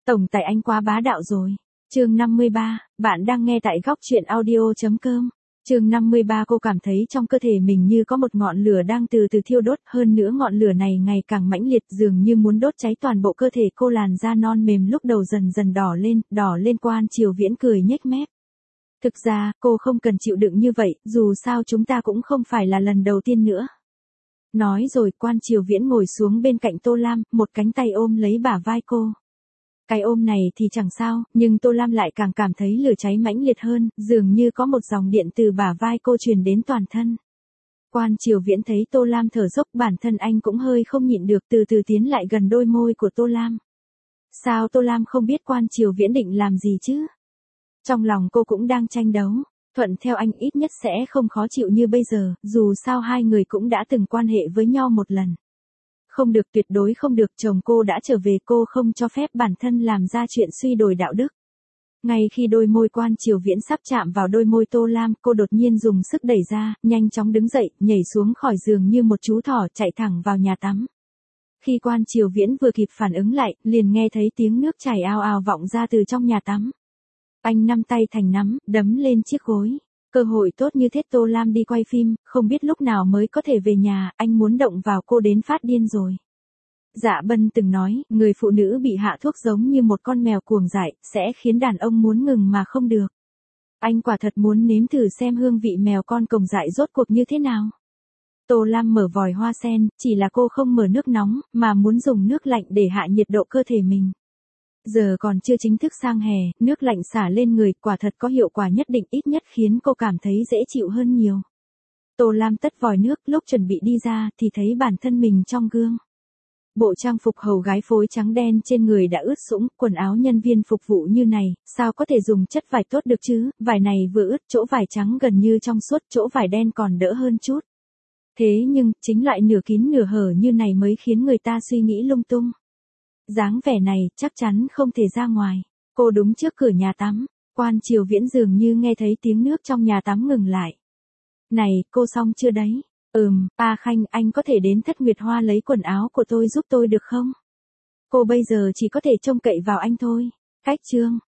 Tổng tài anh quá bá đạo rồi. Chương 53, bạn đang nghe tại góc truyện audio.com. Chương 53 cô cảm thấy trong cơ thể mình như có một ngọn lửa đang từ từ thiêu đốt, hơn nữa ngọn lửa này ngày càng mãnh liệt dường như muốn đốt cháy toàn bộ cơ thể cô. Làn da non mềm lúc đầu dần dần đỏ lên. Quan Triều Viễn cười nhếch mép. Thực ra, cô không cần chịu đựng như vậy, dù sao chúng ta cũng không phải là lần đầu tiên nữa. Nói rồi Quan Triều Viễn ngồi xuống bên cạnh Tô Lam, một cánh tay ôm lấy bả vai cô. Cái ôm này thì chẳng sao, nhưng Tô Lam lại càng cảm thấy lửa cháy mãnh liệt hơn, dường như có một dòng điện từ bả vai cô truyền đến toàn thân. Quan Triều Viễn thấy Tô Lam thở dốc, bản thân anh cũng hơi không nhịn được, từ từ tiến lại gần đôi môi của Tô Lam. Sao Tô Lam không biết Quan Triều Viễn định làm gì chứ? Trong lòng cô cũng đang tranh đấu, thuận theo anh ít nhất sẽ không khó chịu như bây giờ, dù sao hai người cũng đã từng quan hệ với nhau một lần. Không được, tuyệt đối không được, chồng cô đã trở về, cô không cho phép bản thân làm ra chuyện suy đồi đạo đức. Ngay khi đôi môi Quan Triều Viễn sắp chạm vào đôi môi Tô Lam, cô đột nhiên dùng sức đẩy ra, nhanh chóng đứng dậy, nhảy xuống khỏi giường như một chú thỏ, chạy thẳng vào nhà tắm. Khi Quan Triều Viễn vừa kịp phản ứng lại, liền nghe thấy tiếng nước chảy ào ào vọng ra từ trong nhà tắm. Anh nắm tay thành nắm, đấm lên chiếc gối. Cơ hội tốt như thế, Tô Lam đi quay phim, không biết lúc nào mới có thể về nhà, anh muốn động vào cô đến phát điên rồi. Dạ Bân từng nói, người phụ nữ bị hạ thuốc giống như một con mèo cuồng dại, sẽ khiến đàn ông muốn ngừng mà không được. Anh quả thật muốn nếm thử xem hương vị mèo con cuồng dại rốt cuộc như thế nào. Tô Lam mở vòi hoa sen, chỉ là cô không mở nước nóng, mà muốn dùng nước lạnh để hạ nhiệt độ cơ thể mình. Giờ còn chưa chính thức sang hè, nước lạnh xả lên người quả thật có hiệu quả nhất định, ít nhất khiến cô cảm thấy dễ chịu hơn nhiều. Tô Lam tất vòi nước, lúc chuẩn bị đi ra thì thấy bản thân mình trong gương. Bộ trang phục hầu gái phối trắng đen trên người đã ướt sũng, quần áo nhân viên phục vụ như này, sao có thể dùng chất vải tốt được chứ, vải này vừa ướt, chỗ vải trắng gần như trong suốt, chỗ vải đen còn đỡ hơn chút. Thế nhưng, chính loại nửa kín nửa hở như này mới khiến người ta suy nghĩ lung tung. Dáng vẻ này, chắc chắn không thể ra ngoài. Cô đứng trước cửa nhà tắm, Quan Triều Viễn dường như nghe thấy tiếng nước trong nhà tắm ngừng lại. Này, cô xong chưa đấy? A Khanh, anh có thể đến Thất Nguyệt Hoa lấy quần áo của tôi giúp tôi được không? Cô bây giờ chỉ có thể trông cậy vào anh thôi. Cách chương